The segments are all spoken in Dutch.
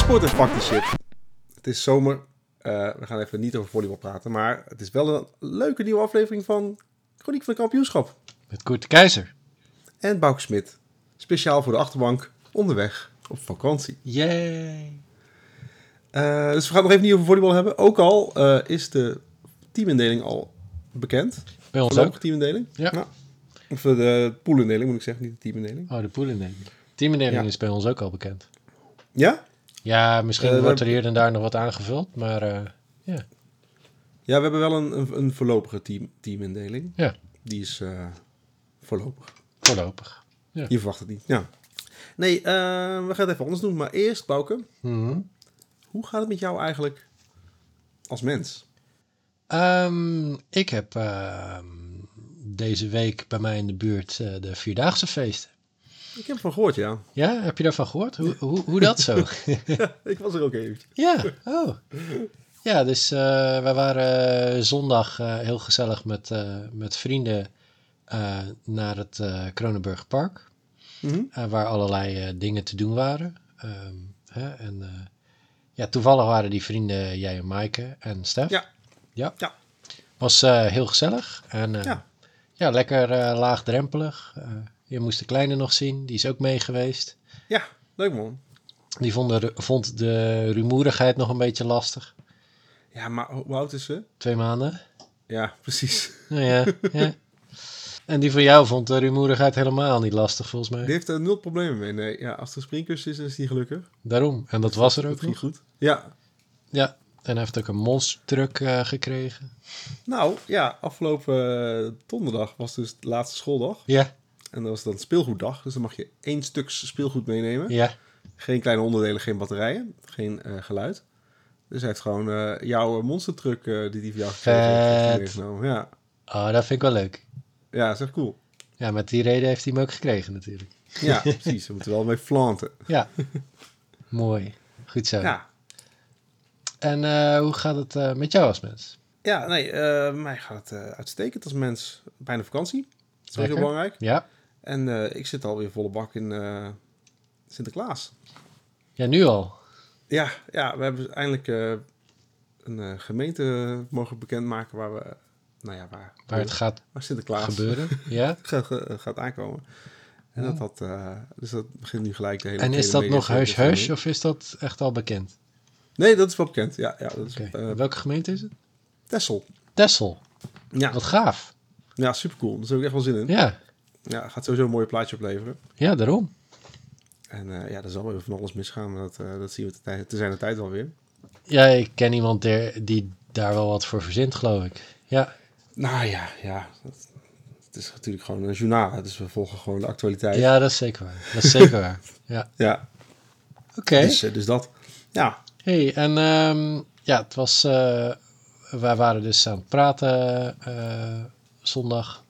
Sport en fuck die shit. Het is zomer. We gaan even niet over volleybal praten. Maar het is wel een leuke nieuwe aflevering van Chroniek van het Kampioenschap. Met Koert de Keizer. En Bouke Smit. Speciaal voor de achterbank. Onderweg op vakantie. Yay. Dus we gaan het nog even niet over volleybal hebben. Ook al is de teamindeling al bekend. Bij ons Voorlopige ook. teamindeling. Ja. Nou, of de poolindeling moet ik zeggen, niet de teamindeling. Oh, de poolindeling. Teamindeling Ja. is bij ons ook al bekend. Ja? Ja, misschien we wordt er hier en daar nog wat aangevuld, maar ja. Ja, we hebben wel een voorlopige teamindeling. Ja, Die is voorlopig. voorlopig. Ja. Je verwacht het niet. Ja. Nee, we gaan het even anders doen. Maar eerst, Bouke, Mhm. hoe gaat het met jou eigenlijk als mens? Ik heb deze week bij mij in de buurt de Vierdaagse feesten. Ik heb ervan gehoord, ja. Ja, heb je daarvan gehoord? Hoe dat zo? Ik was er ook eventjes. Ja, oh. Ja, dus wij waren zondag heel gezellig met vrienden naar het Kronenburg Park. Mhm. Waar allerlei dingen te doen waren. Ja, toevallig waren die vrienden jij en Maaike en Stef. Ja. Ja. Ja. Was heel gezellig. En Ja. ja, lekker laagdrempelig. Je moest de kleine nog zien. Die is ook mee geweest. Ja, leuk man. Die vond de rumoerigheid nog een beetje lastig. Ja, maar hoe oud is ze? 2 maanden. Ja, precies. Nou ja, ja. En die van jou vond de rumoerigheid helemaal niet lastig, volgens mij. Die heeft er 0 problemen mee. Nee, ja, als er een springkussen is, is die gelukkig. Daarom. En dat was er Dat ook ging nog. goed. Ja. Ja. En hij heeft ook een monstertruck gekregen. Nou, ja, afgelopen donderdag was dus de laatste schooldag. Ja, En dat was dan speelgoeddag. Dus dan mag je 1 stuk speelgoed meenemen. ja. Geen kleine onderdelen, geen batterijen, geen geluid. Dus hij heeft gewoon jouw monstertruck die hij voor jou gekregen heeft Vet. meegenomen. Ja. Oh, dat vind ik wel leuk. Ja, dat is echt cool. Ja, met die reden heeft hij hem ook gekregen natuurlijk. Ja, precies. We moeten wel mee flanten. Ja. Mooi. Goed zo. Ja. En hoe gaat het met jou als mens? Ja, nee, mij gaat het uitstekend als mens. Bijna vakantie. Dat is wel heel Lekker. belangrijk. Ja. En ik zit alweer volle bak in Sinterklaas. Ja, nu al. Ja, we hebben eindelijk een gemeente mogen bekendmaken waar we, nou ja, Waar het gaat waar Sinterklaas gebeuren. Ja. gaat aankomen. En dus dat begint nu gelijk de hele En is dat nog huis huis-huis of is dat echt al bekend? Nee, dat is wel bekend. Ja, dat is Oké. Welke gemeente is het? Texel. Texel. Ja, Wat gaaf. ja, super cool. Daar heb ik echt wel zin in. Ja. Ja, gaat sowieso een mooi plaatje opleveren. Ja, daarom. En er zal wel van alles misgaan, maar dat zien we te zijn de tijd wel weer. Ja, ik ken iemand die daar wel wat voor verzint, geloof ik. Ja. Nou ja, het is natuurlijk gewoon een journaal, dus we volgen gewoon de actualiteit. Ja, dat is zeker waar. Dat is zeker waar. Ja. Ja, Oké. dus dat. Ja, Hey, en ja, het was... wij waren dus aan het praten zondag.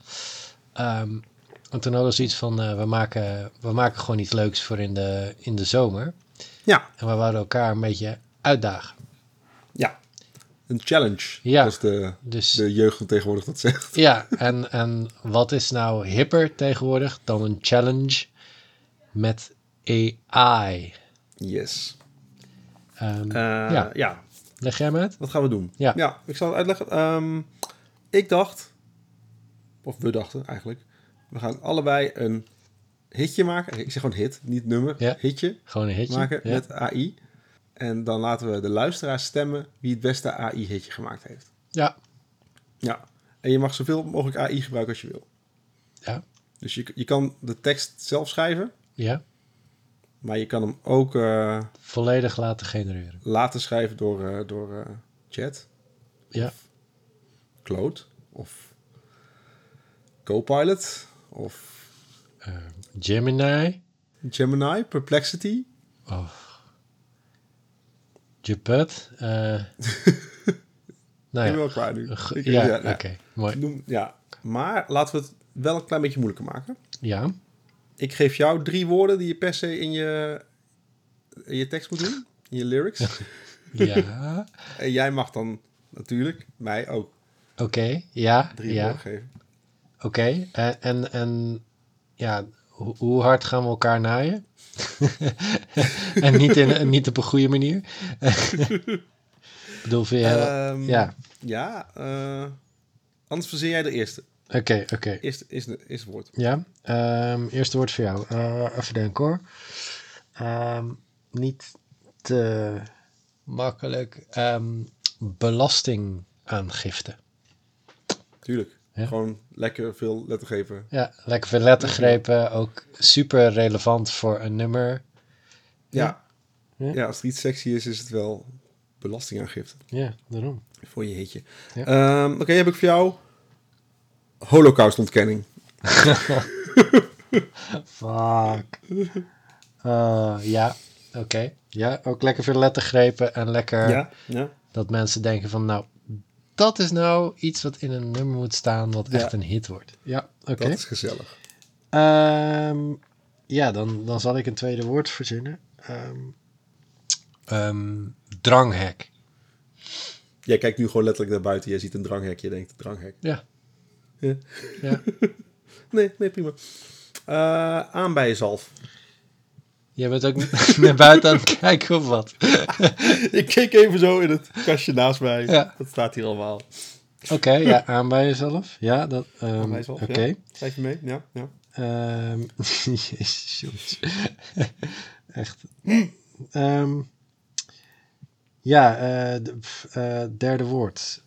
En toen hadden we zoiets van... we maken gewoon iets leuks voor in de zomer. ja, En we wouden elkaar een beetje uitdagen. ja. Een challenge, Ja, zoals dus... de jeugd van tegenwoordig dat zegt. Ja, en wat is nou hipper tegenwoordig dan een challenge met AI? Yes. Ja, Ja, leg jij hem uit? wat gaan we doen? Ja. Ik zal het uitleggen. Ik dacht, of we dachten eigenlijk, we gaan allebei een hitje maken. Ik zeg gewoon hit, niet nummer. Ja. Hitje Gewoon een hitje. maken Ja. met AI. En dan laten we de luisteraars stemmen wie het beste AI-hitje gemaakt heeft. Ja. Ja. En je mag zoveel mogelijk AI gebruiken als je wil. Ja. Dus je kan de tekst zelf schrijven, Ja. maar je kan hem ook Volledig laten genereren. laten schrijven door chat, Ja. Claude of Copilot of Gemini. Gemini, Perplexity. Oh. Juput. Nou Ik ben ja. wel klaar nu. Ja, oké. Mooi. Maar laten we het wel een klein beetje moeilijker maken. Ja. Ik geef jou 3 woorden die je per se in je tekst moet doen. In je lyrics. Ja. En jij mag dan natuurlijk mij ook Oké. Ja. 3 Ja. woorden geven. Oké. En ja, hoe hard gaan we elkaar naaien? En niet op een goede manier. Ik bedoel, vind je ja. Ja, anders verzin jij de eerste. Oké. Eerste woord. Ja, eerste woord voor jou. Even denken hoor. Niet te makkelijk. Belastingaangifte. Tuurlijk. Ja. Gewoon lekker veel lettergrepen. Ja, lekker veel lettergrepen. Ook super relevant voor een nummer. Ja. Ja. Ja, als er iets sexy is het wel belastingaangifte. Ja, daarom. Voor je hitje. Ja. Oké, heb ik voor jou Holocaustontkenning. Fuck. Ja, oké. Ja, ook lekker veel lettergrepen en lekker Ja. dat mensen denken van nou, dat is nou iets wat in een nummer moet staan wat echt een hit wordt. Ja, oké. Dat is gezellig. Ja, dan zal ik een tweede woord verzinnen. Dranghek. Jij kijkt nu gewoon letterlijk naar buiten. Jij ziet een dranghek. Je denkt, dranghek. Ja. Ja. Ja. Nee, prima. Aanbijenzalf. Jij bent ook naar buiten aan het kijken of wat? Ik keek even zo in het kastje naast mij. Ja. Dat staat hier allemaal. Oké, ja, aan bij jezelf. Ja, dat. Aanbijenzalf, Oké. ja. Schrijf je mee? Ja. Jezus, jongens. Echt. Derde woord.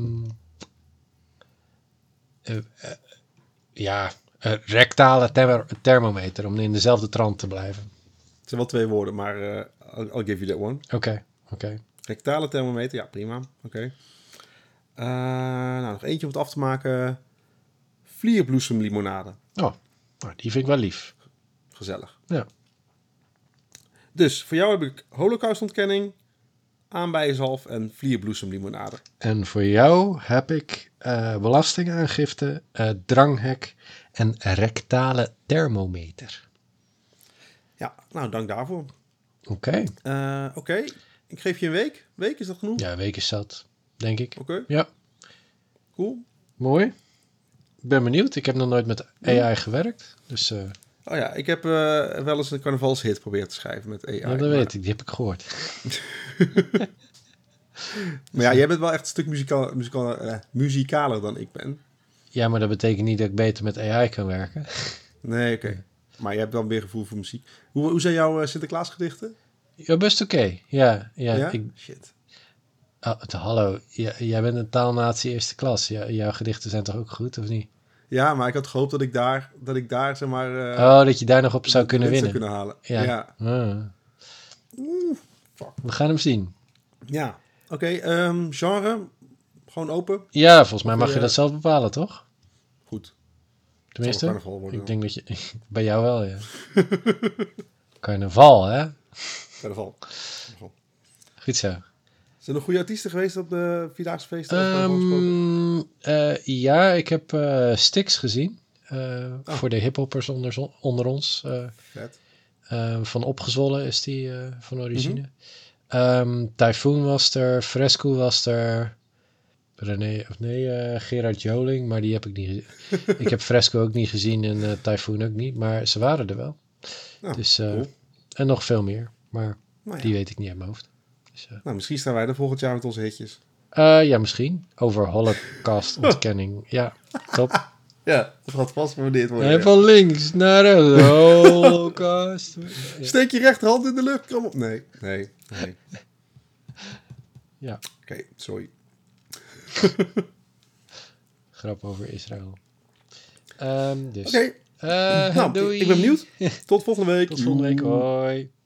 Rectale thermometer, om in dezelfde trant te blijven. Het zijn wel 2 woorden, maar I'll give you that one. Oké. Rectale thermometer, ja, prima. Oké. Nou, nog eentje om het af te maken. Vlierbloesemlimonade. Oh, nou, die vind ik wel lief. Gezellig. Ja. Dus voor jou heb ik Holocaustontkenning, aanbijenzalf en vlierbloesemlimonade. En voor jou heb ik belastingaangifte, dranghek en rectale thermometer. Ja, nou, dank daarvoor. Oké. Oké, ik geef je een week. Week, is dat genoeg? Ja, een week is zat, denk ik. Oké, Ja, cool. mooi. Ik ben benieuwd. Ik heb nog nooit met AI gewerkt. Dus Oh ja, ik heb wel eens een carnavalshit proberen te schrijven met AI. ja, dat weet ik. Die heb ik gehoord. Maar ja, jij bent wel echt een stuk muzikaler dan ik ben. Ja, maar dat betekent niet dat ik beter met AI kan werken. Nee, oké. Maar je hebt wel meer gevoel voor muziek. Hoe zijn jouw Sinterklaasgedichten? Ja, best oké. Ja? Shit. Hallo, jij bent een taalnatie eerste klas. Jouw gedichten zijn toch ook goed, of niet? Ja, maar ik had gehoopt dat ik daar zeg maar... Dat je daar nog op zou de kunnen winst winnen. zou kunnen halen. Ja. Fuck. We gaan hem zien. Ja. Oké, genre? Gewoon open? Ja, volgens mij mag Of, je dat zelf bepalen, toch? Goed. Tenminste, Zal carnaval worden ik dan. denk dat je... Bij jou wel, ja. Carnaval, hè? Carnaval. Goed zo. Zijn er goede artiesten geweest op de Vierdaagse feesten? Of carnaval gesproken? Ja, ik heb Styx gezien. Voor de hiphoppers onder ons. Vet. Van Opgezwollen is die van origine. Typhoon was er. Fresco was er. Gerard Joling, maar die heb ik niet gezien. Ik heb Fresco ook niet gezien en Typhoon ook niet, maar ze waren er wel. Nou, Dus, cool. en nog veel meer, maar Nou ja. die weet ik niet uit mijn hoofd. Dus, Nou, misschien staan wij er volgend jaar met onze hitjes. ja, misschien. Over Holocaust-ontkenning. Ja, top. Ja, dat gaat vast gewaardeerd worden. En Ja. van links naar de Holocaust. Steek je rechterhand in de lucht, kom op. Nee. Ja, Oké, sorry. grap over Israël. Dus. Oké, nou, Doei. ik ben benieuwd. Tot volgende week. Tot volgende week. Hoi.